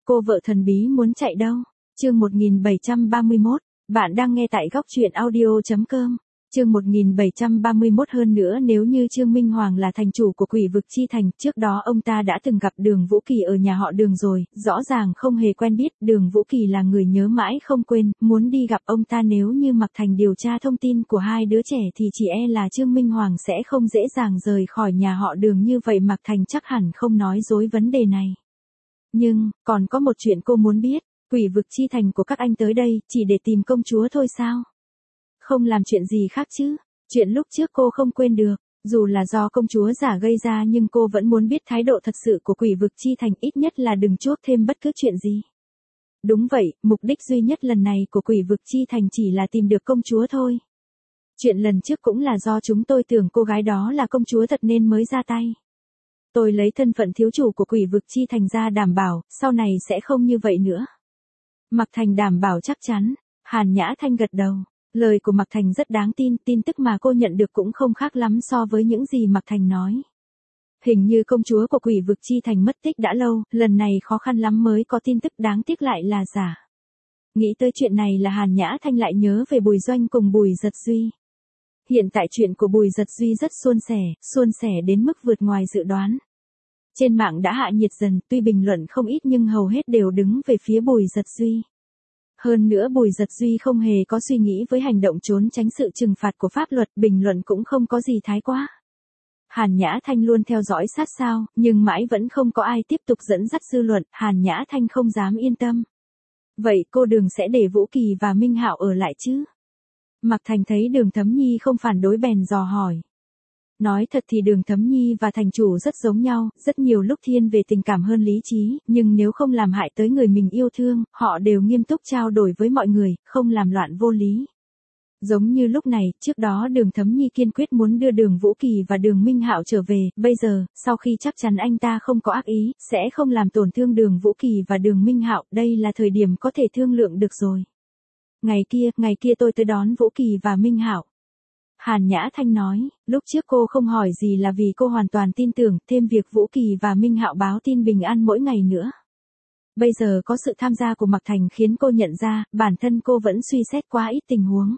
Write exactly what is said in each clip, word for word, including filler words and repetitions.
Cô vợ thần bí muốn chạy đâu? Chương một nghìn bảy trăm ba mươi mốt. Bạn đang nghe tại góc truyện audio chấm com. Chương một nghìn bảy trăm ba mươi mốt. Hơn nữa, nếu như Trương Minh Hoàng là thành chủ của Quỷ Vực Chi Thành, trước đó ông ta đã từng gặp Đường Vũ Kỳ ở nhà họ Đường rồi, rõ ràng không hề quen biết. Đường Vũ Kỳ là người nhớ mãi không quên, muốn đi gặp ông ta. Nếu như Mạc Thành điều tra thông tin của hai đứa trẻ thì chỉ e là Trương Minh Hoàng sẽ không dễ dàng rời khỏi nhà họ Đường như vậy. Mạc Thành chắc hẳn không nói dối vấn đề này. Nhưng, còn có một chuyện cô muốn biết, Quỷ Vực Chi Thành của các anh tới đây, chỉ để tìm công chúa thôi sao? Không làm chuyện gì khác chứ? Chuyện lúc trước cô không quên được, dù là do công chúa giả gây ra nhưng cô vẫn muốn biết thái độ thật sự của Quỷ Vực Chi Thành, ít nhất là đừng chuốc thêm bất cứ chuyện gì. Đúng vậy, mục đích duy nhất lần này của Quỷ Vực Chi Thành chỉ là tìm được công chúa thôi. Chuyện lần trước cũng là do chúng tôi tưởng cô gái đó là công chúa thật nên mới ra tay. Tôi lấy thân phận thiếu chủ của Quỷ Vực Chi Thành ra đảm bảo, sau này sẽ không như vậy nữa. Mạc Thành đảm bảo chắc chắn. Hàn Nhã Thanh gật đầu. Lời của Mạc Thành rất đáng tin, tin tức mà cô nhận được cũng không khác lắm so với những gì Mạc Thành nói. Hình như công chúa của Quỷ Vực Chi Thành mất tích đã lâu, lần này khó khăn lắm mới có tin tức, đáng tiếc lại là giả. Nghĩ tới chuyện này là Hàn Nhã Thanh lại nhớ về Bùi Doanh cùng Bùi Giật Duy. Hiện tại chuyện của Bùi Giật Duy rất suôn sẻ, suôn sẻ đến mức vượt ngoài dự đoán. Trên mạng đã hạ nhiệt dần, tuy bình luận không ít nhưng hầu hết đều đứng về phía Bùi Giật Duy. Hơn nữa Bùi Giật Duy không hề có suy nghĩ với hành động trốn tránh sự trừng phạt của pháp luật, bình luận cũng không có gì thái quá. Hàn Nhã Thanh luôn theo dõi sát sao, nhưng mãi vẫn không có ai tiếp tục dẫn dắt dư luận, Hàn Nhã Thanh không dám yên tâm. Vậy cô Đường sẽ để Vũ Kỳ và Minh Hạo ở lại chứ? Mạc Thành thấy Đường Thấm Nhi không phản đối bèn dò hỏi. Nói thật thì Đường Thấm Nhi và thành chủ rất giống nhau, rất nhiều lúc thiên về tình cảm hơn lý trí, nhưng nếu không làm hại tới người mình yêu thương, họ đều nghiêm túc trao đổi với mọi người, không làm loạn vô lý. Giống như lúc này, trước đó Đường Thấm Nhi kiên quyết muốn đưa Đường Vũ Kỳ và Đường Minh Hạo trở về, bây giờ, sau khi chắc chắn anh ta không có ác ý, sẽ không làm tổn thương Đường Vũ Kỳ và Đường Minh Hạo, đây là thời điểm có thể thương lượng được rồi. Ngày kia, ngày kia tôi tới đón Vũ Kỳ và Minh Hạo. Hàn Nhã Thanh nói, lúc trước cô không hỏi gì là vì cô hoàn toàn tin tưởng, thêm việc Vũ Kỳ và Minh Hạo báo tin bình an mỗi ngày nữa. Bây giờ có sự tham gia của Mạc Thành khiến cô nhận ra, bản thân cô vẫn suy xét quá ít tình huống.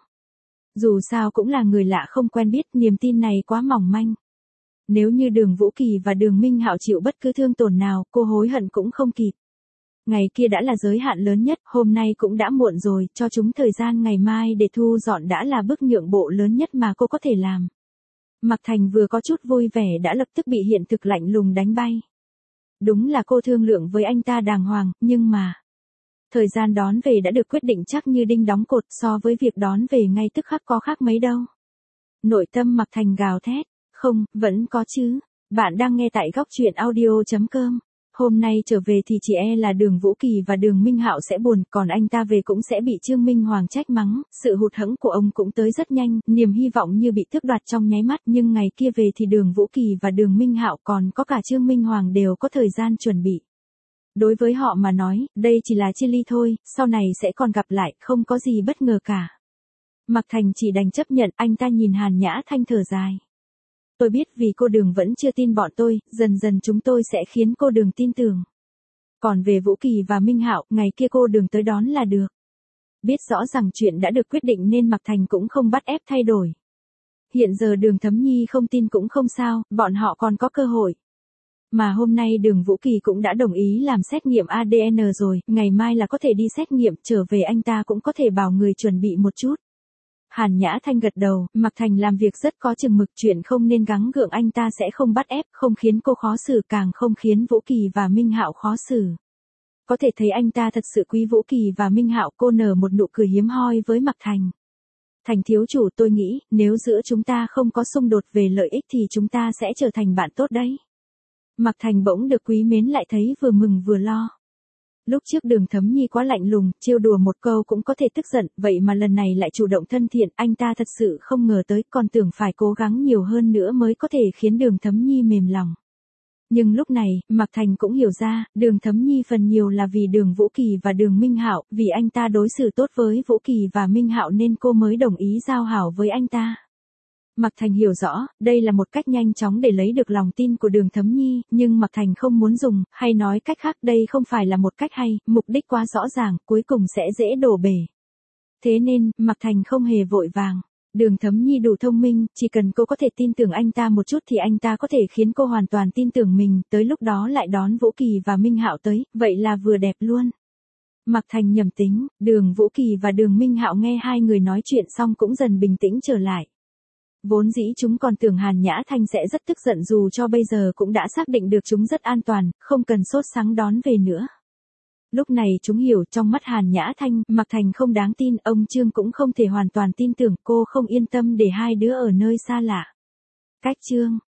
Dù sao cũng là người lạ không quen biết, niềm tin này quá mỏng manh. Nếu như Đường Vũ Kỳ và Đường Minh Hạo chịu bất cứ thương tổn nào, cô hối hận cũng không kịp. Ngày kia đã là giới hạn lớn nhất, hôm nay cũng đã muộn rồi, cho chúng thời gian ngày mai để thu dọn đã là bước nhượng bộ lớn nhất mà cô có thể làm. Mạc Thành vừa có chút vui vẻ đã lập tức bị hiện thực lạnh lùng đánh bay. Đúng là cô thương lượng với anh ta đàng hoàng, nhưng mà... Thời gian đón về đã được quyết định chắc như đinh đóng cột, so với việc đón về ngay tức khắc có khác mấy đâu. Nội tâm Mạc Thành gào thét, không, vẫn có chứ. Bạn đang nghe tại góc truyện audio chấm com. Hôm nay trở về thì chỉ e là Đường Vũ Kỳ và Đường Minh Hạo sẽ buồn, còn anh ta về cũng sẽ bị Trương Minh Hoàng trách mắng, sự hụt hẫng của ông cũng tới rất nhanh, niềm hy vọng như bị tước đoạt trong nháy mắt, nhưng ngày kia về thì Đường Vũ Kỳ và Đường Minh Hạo còn có cả Trương Minh Hoàng đều có thời gian chuẩn bị. Đối với họ mà nói, đây chỉ là chia ly thôi, sau này sẽ còn gặp lại, không có gì bất ngờ cả. Mạc Thành chỉ đành chấp nhận, anh ta nhìn Hàn Nhã Thanh thở dài. Tôi biết vì cô Đường vẫn chưa tin bọn tôi, dần dần chúng tôi sẽ khiến cô Đường tin tưởng. Còn về Vũ Kỳ và Minh Hạo, ngày kia cô Đường tới đón là được. Biết rõ rằng chuyện đã được quyết định nên Mạc Thành cũng không bắt ép thay đổi. Hiện giờ Đường Thấm Nhi không tin cũng không sao, bọn họ còn có cơ hội. Mà hôm nay Đường Vũ Kỳ cũng đã đồng ý làm xét nghiệm a đê en rồi, ngày mai là có thể đi xét nghiệm, trở về anh ta cũng có thể bảo người chuẩn bị một chút. Hàn Nhã Thanh gật đầu, Mạc Thành làm việc rất có chừng mực, chuyện không nên gắng gượng anh ta sẽ không bắt ép, không khiến cô khó xử, càng không khiến Vũ Kỳ và Minh Hạo khó xử. Có thể thấy anh ta thật sự quý Vũ Kỳ và Minh Hạo, cô nở một nụ cười hiếm hoi với Mạc Thành. Thành thiếu chủ, tôi nghĩ, nếu giữa chúng ta không có xung đột về lợi ích thì chúng ta sẽ trở thành bạn tốt đấy. Mạc Thành bỗng được quý mến lại thấy vừa mừng vừa lo. Lúc trước Đường Thấm Nhi quá lạnh lùng, trêu đùa một câu cũng có thể tức giận, vậy mà lần này lại chủ động thân thiện, anh ta thật sự không ngờ tới, còn tưởng phải cố gắng nhiều hơn nữa mới có thể khiến Đường Thấm Nhi mềm lòng. Nhưng lúc này, Mạc Thành cũng hiểu ra, Đường Thấm Nhi phần nhiều là vì Đường Vũ Kỳ và Đường Minh Hạo, vì anh ta đối xử tốt với Vũ Kỳ và Minh Hạo nên cô mới đồng ý giao hảo với anh ta. Mạc Thành hiểu rõ, đây là một cách nhanh chóng để lấy được lòng tin của Đường Thấm Nhi, nhưng Mạc Thành không muốn dùng, hay nói cách khác đây không phải là một cách hay, mục đích quá rõ ràng, cuối cùng sẽ dễ đổ bể. Thế nên, Mạc Thành không hề vội vàng. Đường Thấm Nhi đủ thông minh, chỉ cần cô có thể tin tưởng anh ta một chút thì anh ta có thể khiến cô hoàn toàn tin tưởng mình, tới lúc đó lại đón Vũ Kỳ và Minh Hạo tới, vậy là vừa đẹp luôn. Mạc Thành nhầm tính, Đường Vũ Kỳ và Đường Minh Hạo nghe hai người nói chuyện xong cũng dần bình tĩnh trở lại. Vốn dĩ chúng còn tưởng Hàn Nhã Thanh sẽ rất tức giận dù cho bây giờ cũng đã xác định được chúng rất an toàn, không cần sốt sắng đón về nữa. Lúc này chúng hiểu trong mắt Hàn Nhã Thanh, Mạc Thành không đáng tin, ông Trương cũng không thể hoàn toàn tin tưởng, cô không yên tâm để hai đứa ở nơi xa lạ. Cách Trương,